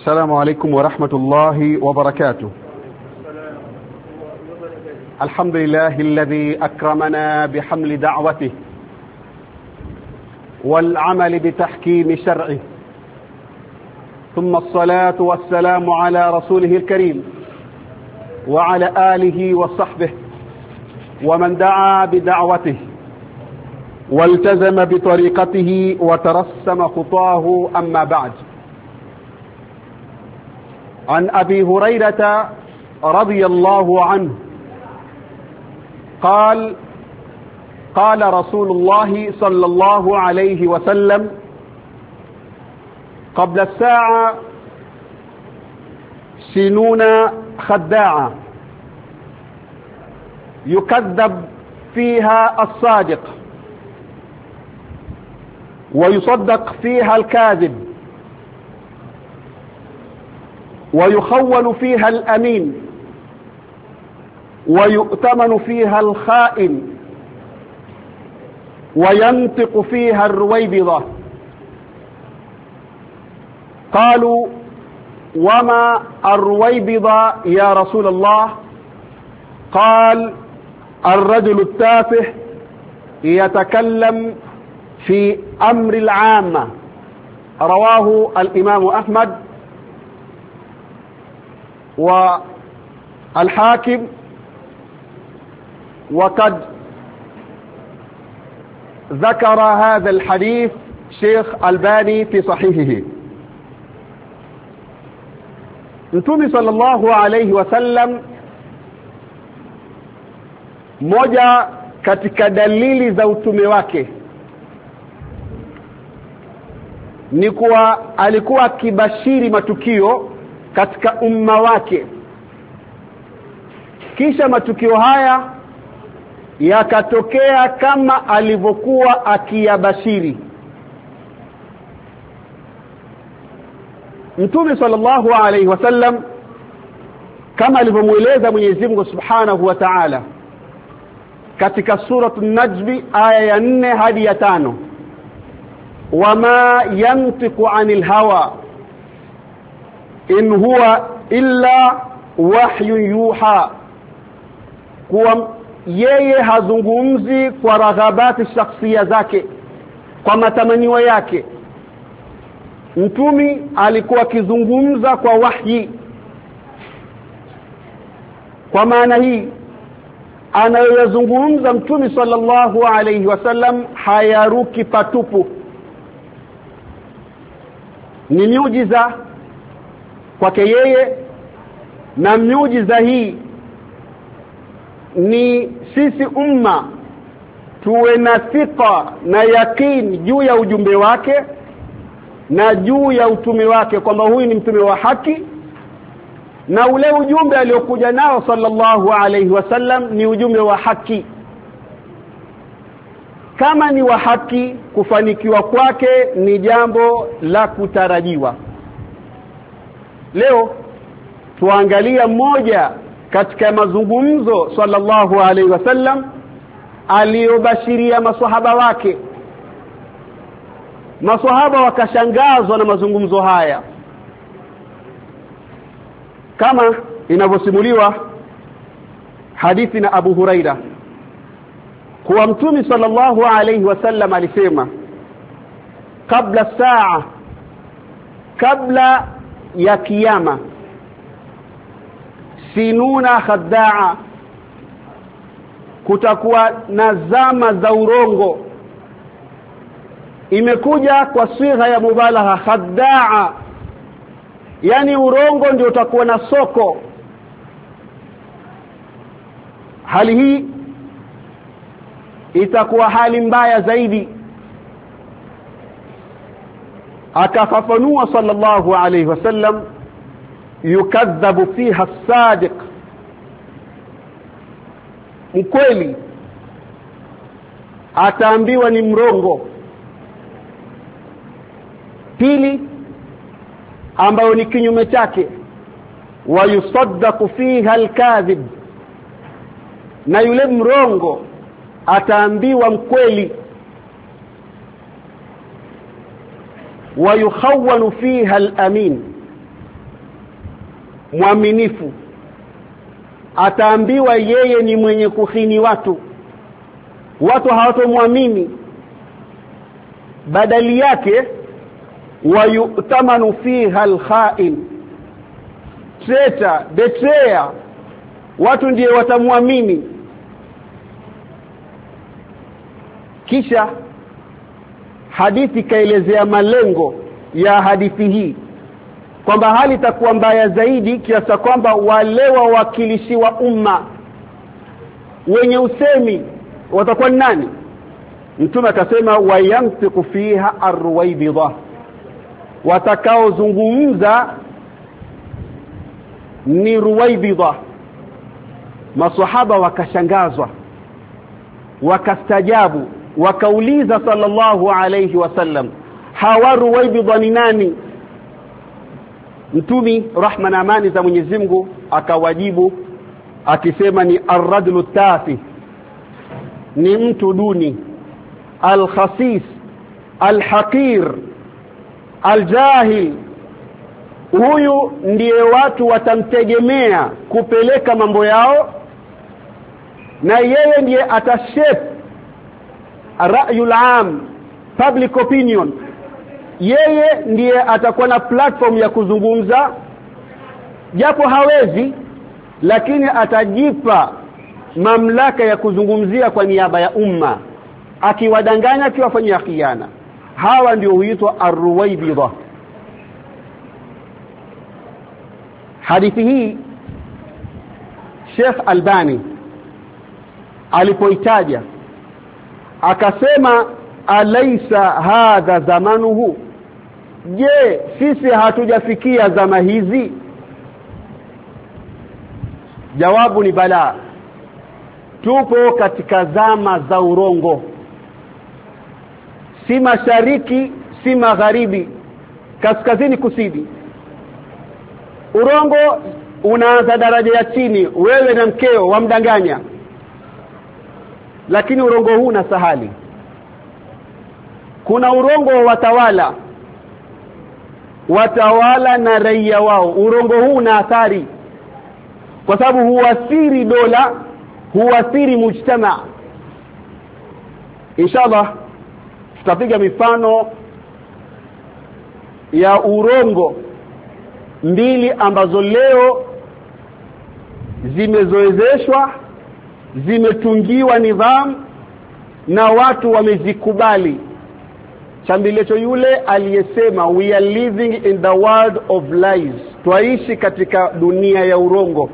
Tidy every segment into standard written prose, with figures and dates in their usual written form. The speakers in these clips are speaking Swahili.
السلام عليكم ورحمة الله وبركاته. الحمد لله الذي أكرمنا بحمل دعوته والعمل بتحكيم شرعه، ثم الصلاة والسلام على رسوله الكريم وعلى آله وصحبه ومن دعا بدعوته والتزم بطريقته وترسم خطاه. أما بعد، عن أبي هريرة رضي الله عنه قال: قال رسول الله صلى الله عليه وسلم: قبل الساعة سنون خداعة يكذب فيها الصادق ويصدق فيها الكاذب ويخول فيها الأمين ويؤتمن فيها الخائن وينطق فيها الرويبضة. قالوا: وما الرويبضة يا رسول الله؟ قال: الرجل التافه يتكلم في أمر العامة. رواه الإمام أحمد والحاكم، وقد ذكر هذا الحديث شيخ الباني في صحيحه. Mtume sallallahu alayhi wasallam, moja katika dalili za utume wake ni kuwa alikuwa akibashiri matukio katika umma wake, kisha matukio haya yakatokea kama alivyokuwa akiyabashiri. Mtume sallallahu alayhi wasallam, kama alivyomueleza Mwenyezi Mungu Subhanahu wa Ta'ala katika suratul Najm aya ya 4 hadi ya 5: wama yantiqu anil hawa in huwa illa wahyu yuha, kuwa yeye hazungumzi kwa raghabati shakhsia zake, kwa matamanio yake. Mtume alikuwa akizungumza kwa wahyi. Kwa maana hii, anayozungumza Mtume sallallahu alayhi wasallam hayaruki patupu, ni miujiza kwake yeye, na miujiza hii ni sisi umma tuwe na thika na yakini juu ya ujumbe wake na juu ya utume wake, kwamba huyu ni mtume wa haki, na ule ujumbe aliokuja nao sallallahu alayhi wasallam ni ujumbe wa haki. Kama ni wa haki, kufanikiwa kwake ni jambo la kutarajiwa. Leo tuangalia mmoja katika mazungumzo sallallahu alayhi wasallam aliyobashiria maswahaba wake. Maswahaba wakashangazwa na mazungumzo haya, kama inavyosimuliwa hadithi na Abu Huraira kuwa Mtume sallallahu alayhi wasallam alisema: kabla saa, kabla ya kiyama, sinuna khaddaa, kutakuwa na zama za urongo. Imekuja kwa sigha ya mubalagha, khaddaa, yani urongo ndio utakuwa na soko. Hali hii itakuwa hali mbaya zaidi. Akafafanua sallallahu alayhi wasallam: yukadhabu fiha as-sadiq, mkweli ataambiwa ni mrongo. Pili, ambayo ni kinyume chake, wa yusaddaqu fiha al-kadhib, na yule mrongo ataambiwa mkweli. wa yukhawwanu fiha al-amin, mwaminifu, ataambiwa yeye ni mwenye kukhini watu hawatomwamini, badali yake wayutamanu fiha alkha'in, traitor, betrayer, watu ndiye watamwamini. Kisha hadithi kaelezea malengo ya hadithi hii kwamba hali itakuwa mbaya zaidi kiasi kwamba wale wawakilishi wa umma wenye usemi watakuwa nani? Mtume akasema wayantiqu fiha arwaibidha, watakaozungumza ni ruwaibidha. Maswahaba wakashangazwa, wakastajabu, wakauliza sallallahu alayhi wasallam, hawa ruwaibidha ni nani? Mtume rahma na amani za Mwenyezi Mungu akawajibu akisema ni ar-rajulu tafi, ni mtu duni, al-khasis, al-haqir, al-jahil. Huyu ndiye watu watamtegemea kupeleka mambo yao, na yeye ndiye atashape ra'yul am, public opinion. Yeye ndiye atakuwa na platform ya kuzungumza, japo hawezi, lakini atajipa mamlaka ya kuzungumzia kwa niaba ya umma, akiwadanganya, akiwafanyia khiana. Hawa ndio huitwa ar-ruwaibidha. Hadithi hii Sheikh Albani alipoitaja akasema alaysa hadha zamanuhu, je, sisi hatujafikia zama hizi? Jawabu ni bala, tupo katika zama za urongo, si mashariki si magharibi, kaskazini kusini. Urongo unaanza daraja ya chini, wewe na mkeo wamdanganya, lakini urongo huu na sahali. Kuna urongo wa watawala na raia wao. Urongo huu na athari, kwa sababu huathiri dola, huathiri mujtama. Inshallah tutapiga mifano ya urongo mbili ambazo leo zimezoezeshwa, zimetungiwa nidhamu na watu wamezikubali. Chambilecho yule aliyesema we are living in the world of lies, twaishi katika dunia ya urongo.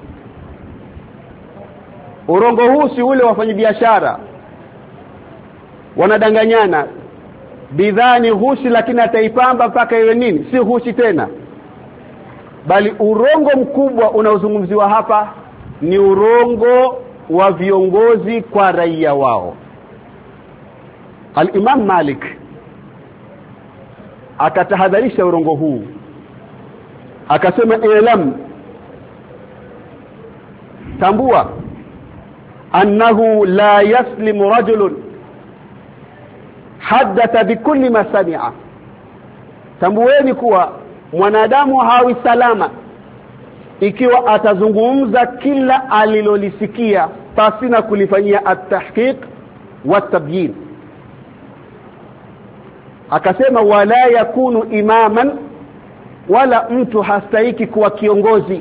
Urongo huu si ule wafanyabiashara wanadanganyana, bidhaa ni hushi lakini ataipamba mpaka iwe nini, si hushi tena. Bali urongo mkubwa unaozungumziwa hapa ni urongo wa viongozi kwa raia wao. Al-Imam Malik akatahadharisha urongo huu, akasema ilam, tambua, annahu la yaslimu rajulun haddatha bikulli ma sami'a, tambueni kuwa mwanadamu hawi salama ikiwa atazungumza kila alilolisikia pasina kulifanyia at-tahqiq wa tabyin. Akasema wala yakunu imaman, wala mtu hastahiki kuwa kiongozi,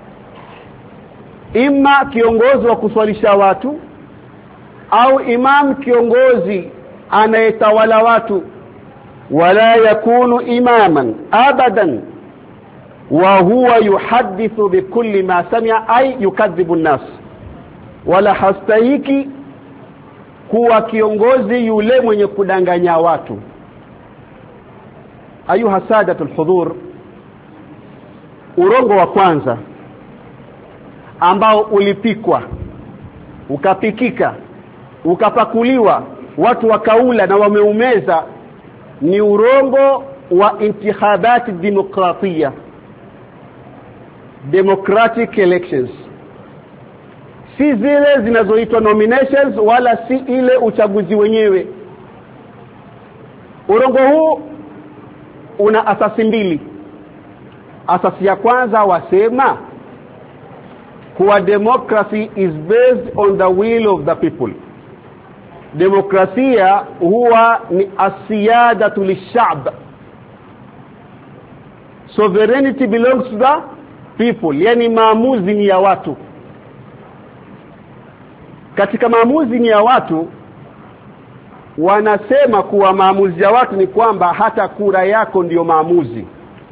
imma kiongozi wa kuswalisha watu au imam kiongozi anayetawala watu. wala yakunu imaman abadan wa huwa yuhaddithu bikulli ma sami'a ay yukadhibu an-nas, wala hastahiki kuwa kiongozi yule mwenye kudanganya watu. Ayuha sadatul hudhur, urongo wa kwanza ambao ulipikwa, ukapikika, ukapakuliwa, watu wakaula na wameumeza, ni urongo wa intikhabati demokratia, democratic elections. Si zile zinazoitwa nominations, wala si ile uchaguzi wenyewe. Urongo huu una asasi mbili. asasi ya kwanza wasema kuwa democracy is based on the will of the people. Demokrasia huwa ni asiyadatu lishab. Sovereignty belongs to the people, yani maamuzi ni ya watu. Katika maamuzi ni ya watu, wanasema kuwa maamuzi ya watu ni kwamba hata kura yako ndiyo maamuzi.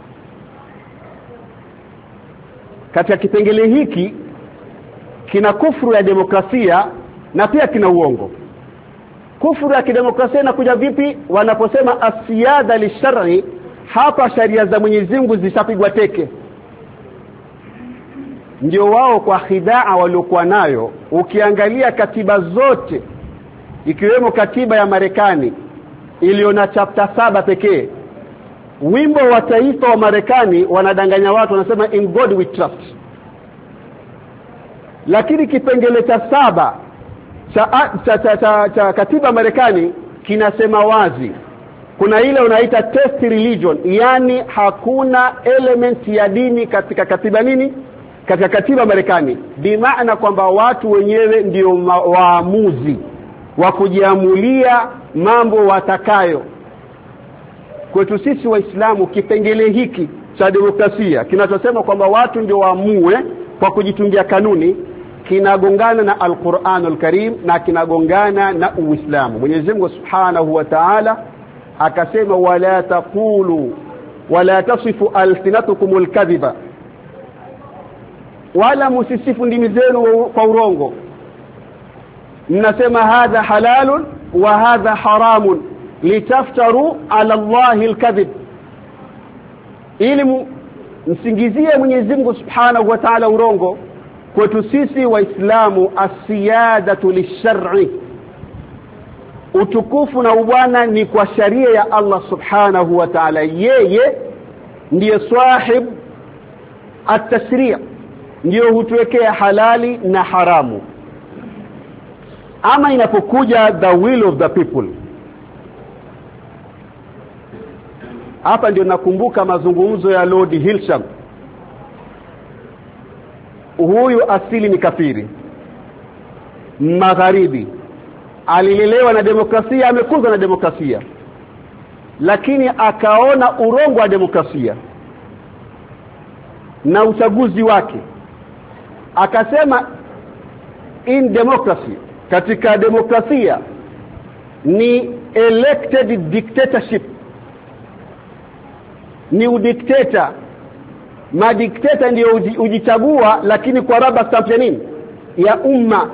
Katika kipengele hiki kina kufuru ya demokrasia na pia kina uongo. Kufuru ya kidemokrasia inakuja vipi? Wanaposema asiyada lishar'i, hapa sharia za Mwenyezi Mungu zishapigwa teke. Ndio wao kwa khidaa waliokuwa nayo. Ukiangalia katiba zote, ikiwemo katiba ya Marekani iliyo na chapter 7 pekee, wimbo wa taifa wa Marekani wanadanganya watu, wanasema in God we trust. Lakini kipengele cha 7 cha katiba Marekani kinasema wazi, kuna ile unaita test religion, yani hakuna element ya dini katika katiba nini? Katika katiba Marekani. Bimaana kwamba watu wenyewe ndio waamuzi wa kujiamulia mambo watakayo. Kwetu sisi Waislamu kipengele hiki cha demokrasia kinachosema kwamba watu ndio waamue kwa kujitungia kanuni, kinagongana na Al-Qur'anul Karim na kinagongana na Uislamu. Mwenyezi Mungu Subhanahu wa Ta'ala akasema wala taqulu wala tasifu alsinatukumul kadhiba, wala musisifu ndimi zenu kwa urongo. Mnasema hadha halalun wa hadha haramun litaftaru ala Allahi alkadhib, ili msingizie Mwenyezi Mungu Subhanahu wa Ta'ala urongo. Kwetu sisi Waislamu asiyadatu lishar'i, utukufu na ubwana ni kwa sharia ya Allah Subhanahu wa Ta'ala. Yeye ndiye sahib at-tashri', ndiyo hutuwekea halali na haramu. Ama inapokuja the will of the people, hapa ndio nakumbuka mazungumzo ya Lord Hilsham. Huyu asili ni kafiri magharibi, alilelewa na demokrasia, amekuzwa na demokrasia, lakini akaona urongo wa demokrasia na uchaguzi wake. Akasema in democracy, katika demokrasia ni elected dictatorship, ni udikteta. Madikteta ndio ujichagua, lakini kwa raba stamp ya nini? Ya umma.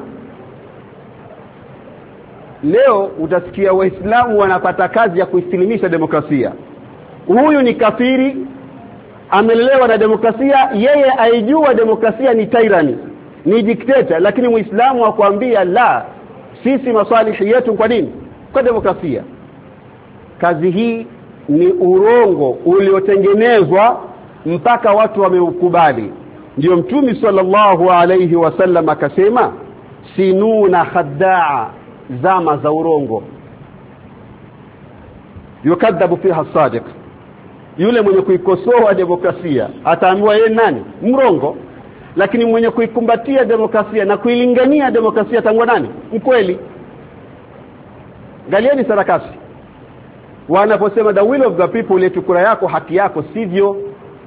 Leo utasikia Waislamu wanapata kazi ya kuisilimisha demokrasia. Huyu ni kafiri, amelelewa na demokrasia, yeye aijua demokrasia ni tyranny, ni dikteta, lakini Muislamu akwambia la, sisi maswalihi yetu kwa nini? Kwa demokrasia. Kazi hii ni urongo uliotengenezwa mpaka watu wameukubali. Ndio Mtume sallallahu alayhi wasallam akasema sinuna khaddaa, zama za urongo. Yukadhabu fiha sadiq, yule mwenye kuikosoa demokrasia ataambiwa yeye nani? Mrongo. Lakini mwenye kuikumbatia demokrasia na kuilingania demokrasia tangwa nani? Mkweli. Galieni sarakasi wanaposema the will of the people, ile kura yako haki yako, sivyo.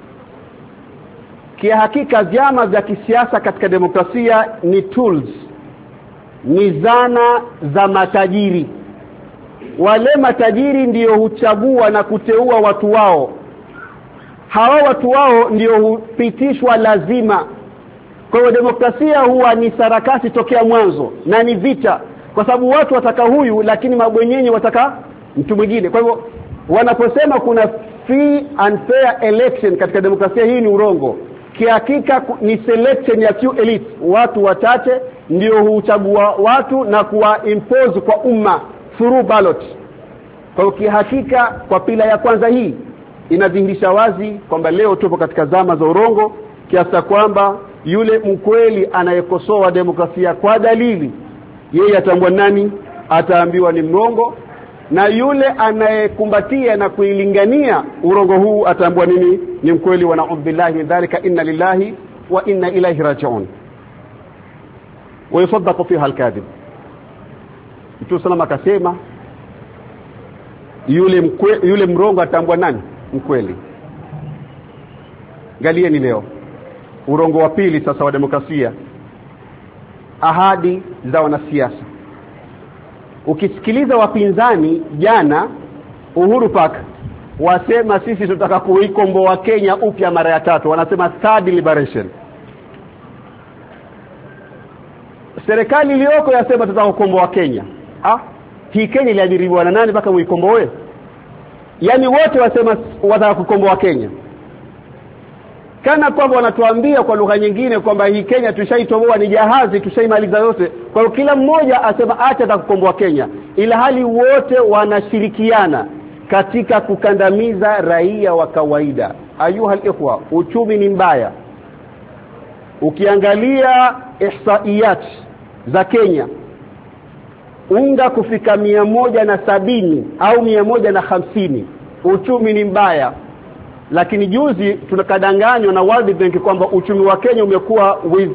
Kia hakika vyama vya kisiasa katika demokrasia ni tools, ni zana za matajiri. Wale matajiri ndio huchagua na kuteua watu wao. Hawa watu wao ndio hupitishwa lazima. Kwa hiyo demokrasia huwa ni sarakasi tokea mwanzo na ni vita, kwa sababu watu wataka huyu lakini mabwenyenye wataka mtu mwingine. Kwa hivyo wanaposema kuna free and fair election katika demokrasia, hii ni urongo. Kihakika ni selection ya few elite, watu wachache ndio huchagua watu na kuwa impose kwa umma through ballot. Kwa hiyo kihakika kwa pila ya kwanza hii inadhihirisha wazi kwamba leo tupo katika zama za urongo, kiasi kwamba yule mkweli anayekosoa demokrasia kwa dalili, yeye atambua nani? Ataambiwa ni mrongo. na yule anayekumbatia na kuilingania urongo huu atambua nini ni mkweli. Wa na'udhu billahi min dhalika, inna lillahi wa inna ilayhi raji'un. Wa yusaddaqu fiha al-kadhib. Mtume sallallahu akasema yule mrongo atambua nani mkweli. Angalieni leo urongo wa pili sasa wa demokrasia, ahadi za wanasiasa. Ukisikiliza wapinzani jana Uhuru Park wasema sisi tutaka kuikomboa Kenya upya mara ya tatu, wanasema third liberation. Serikali iliyoko yasema tutaka kukomboa Kenya. Hii Kenya iliadhiriwa na nani mpaka muikomboe? Yaani wote wasema wataka kukomboa Kenya, kana kwamba wanatuambia kwa lugha nyingine kwamba hii Kenya tushaitoboa, ni jahazi tushaimaliza yote. Kwa hiyo kila mmoja asema acha atakukomboa Kenya, ila hali wote wanashirikiana katika kukandamiza raia wa kawaida. Ayuha al-ikhwa, uchumi ni mbaya. Ukiangalia ihsaiyat za Kenya, unga kufika 170 au 150, uchumi ni mbaya. Lakini juzi tunakadanganywa na World Bank kwamba uchumi wa Kenya umekuwa with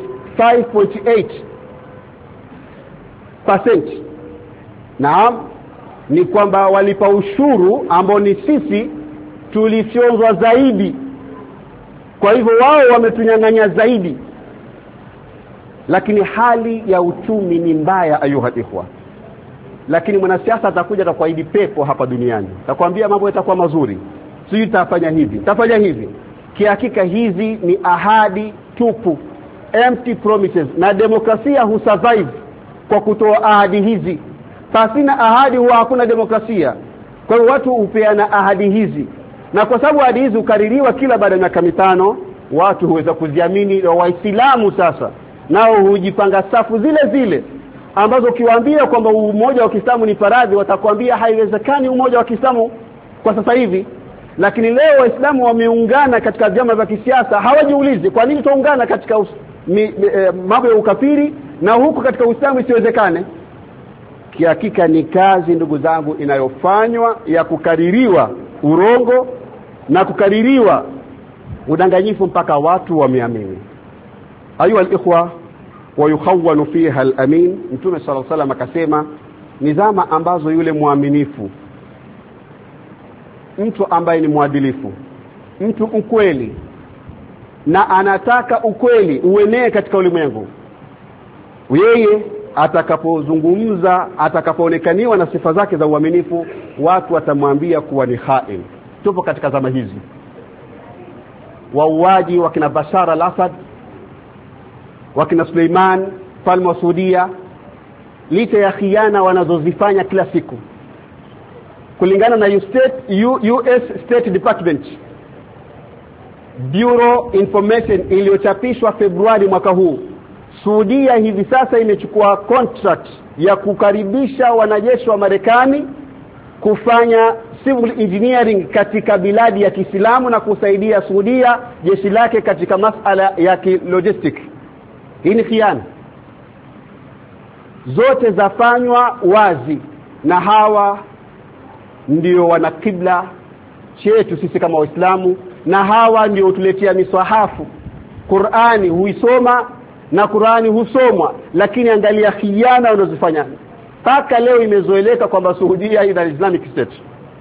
5.8%. Naam, ni kwamba walipa ushuru ambao ni sisi tulifyonzwa zaidi, kwa hivyo wao wametunyang'anya zaidi. Lakini hali ya uchumi ni mbaya ayuha ikhwa. Lakini mwanasiasa atakuja atakuahidi pepo hapa duniani, atakwambia mambo yatakuwa mazuri, sisi tutafanya hivi, tutafanya hivi. Kihakika hizi ni ahadi tupu, empty promises. Na demokrasia husurvive kwa kutoa ahadi hizi. Pasina ahadi huwa hakuna demokrasia. Kwa hiyo watu hupeana ahadi hizi, na kwa sababu ahadi hizi ukaririwa kila baada ya miaka 5, watu huweza kuziamini. Waislamu sasa nao hujipanga safu zile zile ambazo ukiwaambia kwamba umoja wa Kiislamu ni faradhi, watakwambia haiwezekani umoja wa Kiislamu kwa sasa hivi. Lakini leo Waislamu wameungana katika vyama vya kisiasa, hawajiulizi kwa nini tuungana katika mambo ya ukafiri na huku katika Uislamu isiwezekane. Kihakika ni kazi ndugu zangu inayofanywa ya kukaririwa urongo na kukaririwa udanganyifu mpaka watu wameamini. Ayuha al-ikhwa, wa yukhawwanu fiha al-amin. Mtume sallallahu alaihi wasallam akasema ni zama ambazo yule muaminifu, mtu ambaye ni mwadilifu, mtu mkweli na anataka ukweli uenee katika ulimwengu, yeye atakapozungumza, atakapoonekaniwa na sifa zake za uaminifu, watu watamwambia kuwa ni khain. Tupo katika zama hizi. Wauaji wakina Bashar al-Assad, wakina Suleiman falme wa Saudia, licha ya khiana wanazozifanya kila siku, kulingana na US State Department Bureau Information iliyochapishwa Februari mwaka huu, Saudia hivi sasa imechukua contract ya kukaribisha wanajeshi wa Marekani kufanya civil engineering katika biladi ya Kiislamu na kusaidia Saudia jeshi lake katika masuala ya logistic. Hii ni khiana. Zote zafanywa wazi, na hawa ndio wana kibla chetu sisi kama Waislamu, na hawa ndio tuletea miswahafu. Qur'ani huisoma na Qur'ani husomwa, lakini angalia khiana wanazofanya. Paka leo imezoeleka kwamba Saudia ina Islamic State.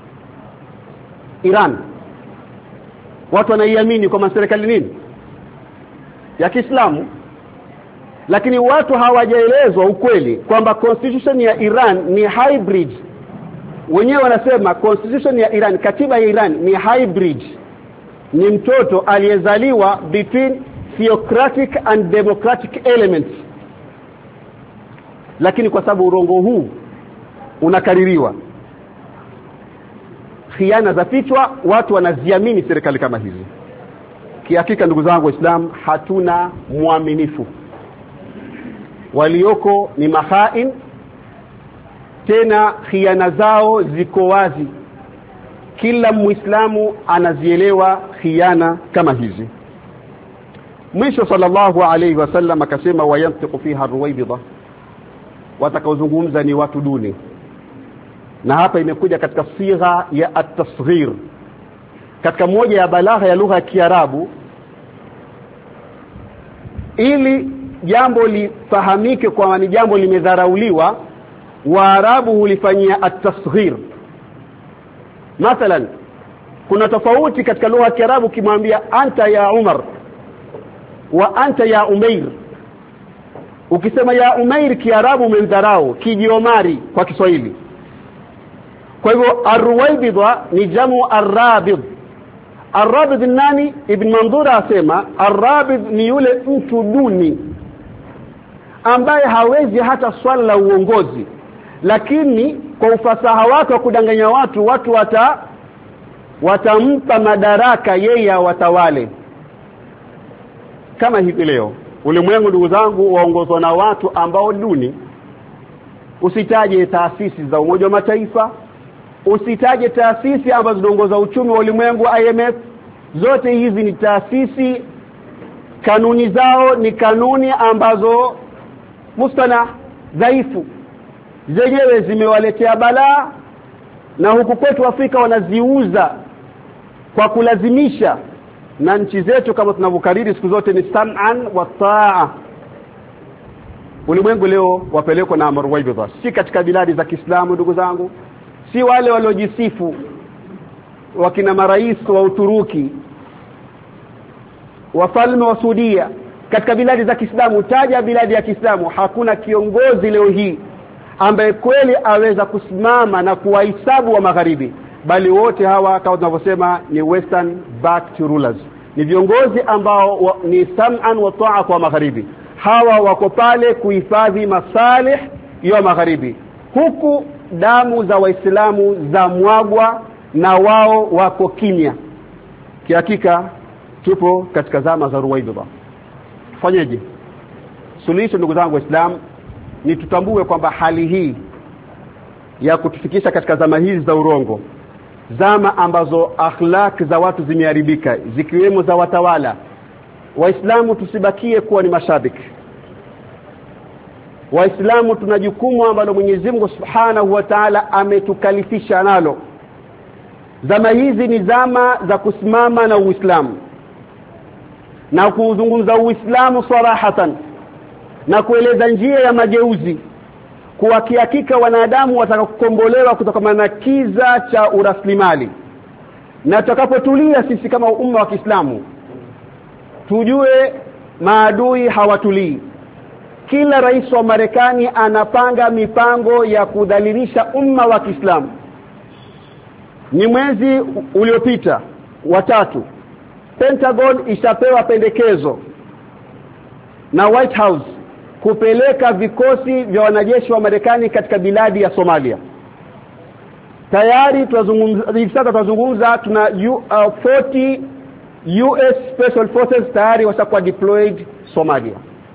Iran watu wanaiamini kama serikali nini ya Kiislamu, lakini watu hawajaelezwa ukweli kwamba constitution ya Iran ni hybrid. Wenyewe wanasema constitution ya Iran, katiba ya Iran ni hybrid, ni mtoto aliyezaliwa between theocratic and democratic elements. Lakini kwa sababu urongo huu unakaririwa, khiana za fichwa, watu wanaziamini serikali kama hizi. Kihakika ndugu zangu Waislamu, hatuna muaminifu, walioko ni makhain, tena khiana zao ziko wazi. Kila Muislamu anazielewa khiana kama hizi. Mwisho sallallahu alayhi wasallam akasema wayantiqu fiha ruwaybida, watakaozungumza ni watu duni, na hapa imekuja katika sigha ya at-tasghir. Katika moja ya balagha ya lugha ya Kiarabu, ili jambo lifahamike kwa ni jambo limedharauliwa, Waarabu hulifanyia at-tasghir. Mathalan, kuna tofauti katika lugha ya Kiarabu kimwambia anta ya Umar wa anta ya Umair. Ukisema ya Umair Kiarabu umemdharau, Kijiomari kwa Kiswahili. Kwa hivyo ar-ruwaybidha ni jamu ar-rabid. Ar-rabid nani? Ibn Mandura asema ar-rabid ni yule mtu duni ambaye hawezi hata swala la uongozi, lakini kwa ufasaha wake wa kudanganya watu watampa madaraka yeye watawale. Kama hivi leo ulimwengu, ndugu zangu, waongozwa na watu ambao duni. Usitaje taasisi za Umoja wa Mataifa, usitaje taasisi ambazo zinaongoza uchumi wa ulimwengu, IMF. Zote hizi ni taasisi, kanuni zao ni kanuni ambazo mustana dhaifu, zenyewe zimewaletea balaa, na huku kwetu Afrika wanaziuza kwa kulazimisha. Na nchi zetu kama tunavyokariri siku zote ni sam'an wa ta'a. Ulimwengu leo wapelekwa na Ruwaybidha, si katika biladi za Kiislamu ndugu zangu, si wale waliojisifu wakina marais wa Uturuki, wafalme wa Saudia. Katika biladi za Kiislamu, taja biladi ya Kiislamu, hakuna kiongozi leo hii ambaye kweli aweza kusimama na kuwahesabu wa magharibi, bali wote hawa kama tunavyosema ni western back to rulers. Ni viongozi ambao ni sam'an wa ta'a kwa magharibi. Hawa wako pale kuhifadhi masalih ya magharibi, huku damu za Waislamu za mwagwa na wao wako kimya. Kihakika tupo katika zama za Ruwaybidha. Fanyeje? Suluhisho ndugu zangu Waislamu ni tutambue kwamba hali hii ya kutufikisha katika zama hizi za urongo, zama ambazo akhlaq za watu zimeharibika, zikiwemo za watawala, Waislamu tusibakie kuwa ni mashabiki. Waislamu tuna jukumu ambalo Mwenyezi Mungu Subhanahu wa Ta'ala ametukalifisha nalo. Zama hizi ni zama za kusimama na Uislamu na kuzungumza Uislamu sarahatan, na kueleza njia ya mageuzi, kwa hakika wanadamu watakakombolewa kutokana na kiza cha uraslimali. Na tutakapotulia sisi kama umma wa Kiislamu, tujue maadui hawatulii. Kila rais wa Marekani anapanga mipango ya kudhalilisha umma wa Kiislamu. Ni mwezi uliopita watatu, Pentagon ishapewa pendekezo na White House kupeleka vikosi vya wanajeshi wa Marekani katika biladi ya Somalia. Tayari tunazungumza tuna 40 US Special Forces tayari washakuwa deployed Somalia.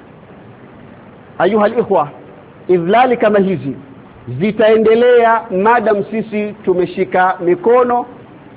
Ayuha al-ikhwa, idhlali kama hizi zitaendelea madam sisi tumeshika mikono,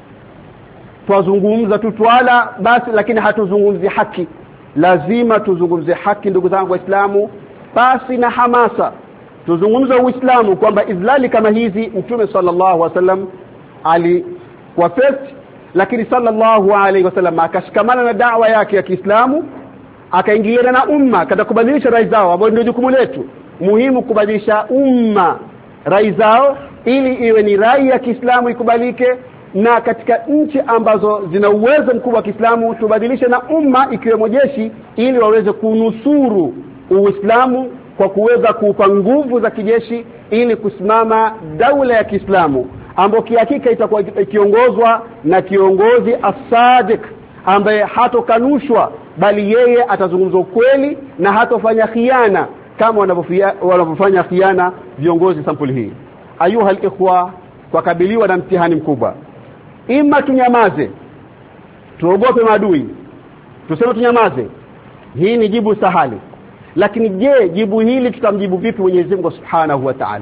twazungumza tu twala basi, lakini hatuzungumzi haki. Lazima tuzungumze haki ndugu zangu Waislamu, pasi na hamasa. Tuzungumze Uislamu kwamba idhlali kama hizi Mtume sallallahu alaihi wasallam alikuwa first, lakini sallallahu alaihi wasallam akashikamana na da'wa yake ya Kiislamu, akaingiana na umma katika kubadilisha rai zao, ambao ndio jukumu letu muhimu, kubadilisha umma rai zao ili iwe ni rai ya Kiislamu ikubalike. Na katika nchi ambazo zina uwezo mkubwa wa Kiislamu tubadilishe na umma ikiwemo jeshi, ili waweze kunusuru Uislamu kwa kuweza kuupa nguvu za kijeshi, ili kusimama daula ya Kiislamu ambayo kihakika itakuwa ikiongozwa na kiongozi as-sadiq ambaye hatokanushwa, bali yeye atazungumza ukweli na hatofanya khiana kama wanavyofanya khiana viongozi sampuli hii. Ayuha al-ikhwa, kwa kabiliwa na mtihani mkubwa, ima tunyamaze tuogope maadui, tuseme tunyamaze, hii ni jibu sahali. Lakini je, jibu hili tutamjibu vipi Mwenyezi Mungu Subhanahu wa Ta'ala?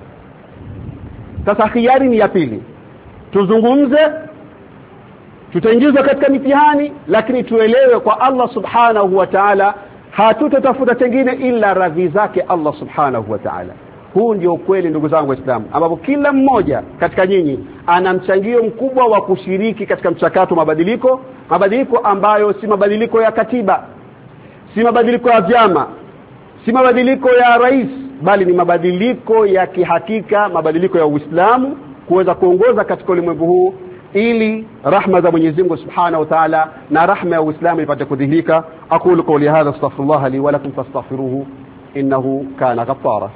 Sasa khiari ni ya pili, tuzungumze, tutaingizwa katika mitihani, lakini tuelewe kwa Allah Subhanahu wa Ta'ala hatutatafuta tengine ila radhi zake Allah Subhanahu wa Ta'ala. Huu ndio ukweli ndugu zangu Waislamu, ambapo kila mmoja katika nyinyi ana mchango mkubwa wa kushiriki katika mchakato mabadiliko ambayo si mabadiliko ya katiba, si mabadiliko ya vyama, si mabadiliko ya rais, bali ni mabadiliko ya kihakika, mabadiliko ya Uislamu kuweza kuongoza katika ulimwengu huu, ili rahma za Mwenyezi Mungu Subhanahu wa Ta'ala na rahma ya Uislamu ipate kudhihirika. Aqulu qawli hadha astaghfirullah li wa lakum fastaghfiruhu innahu kana ghaffara.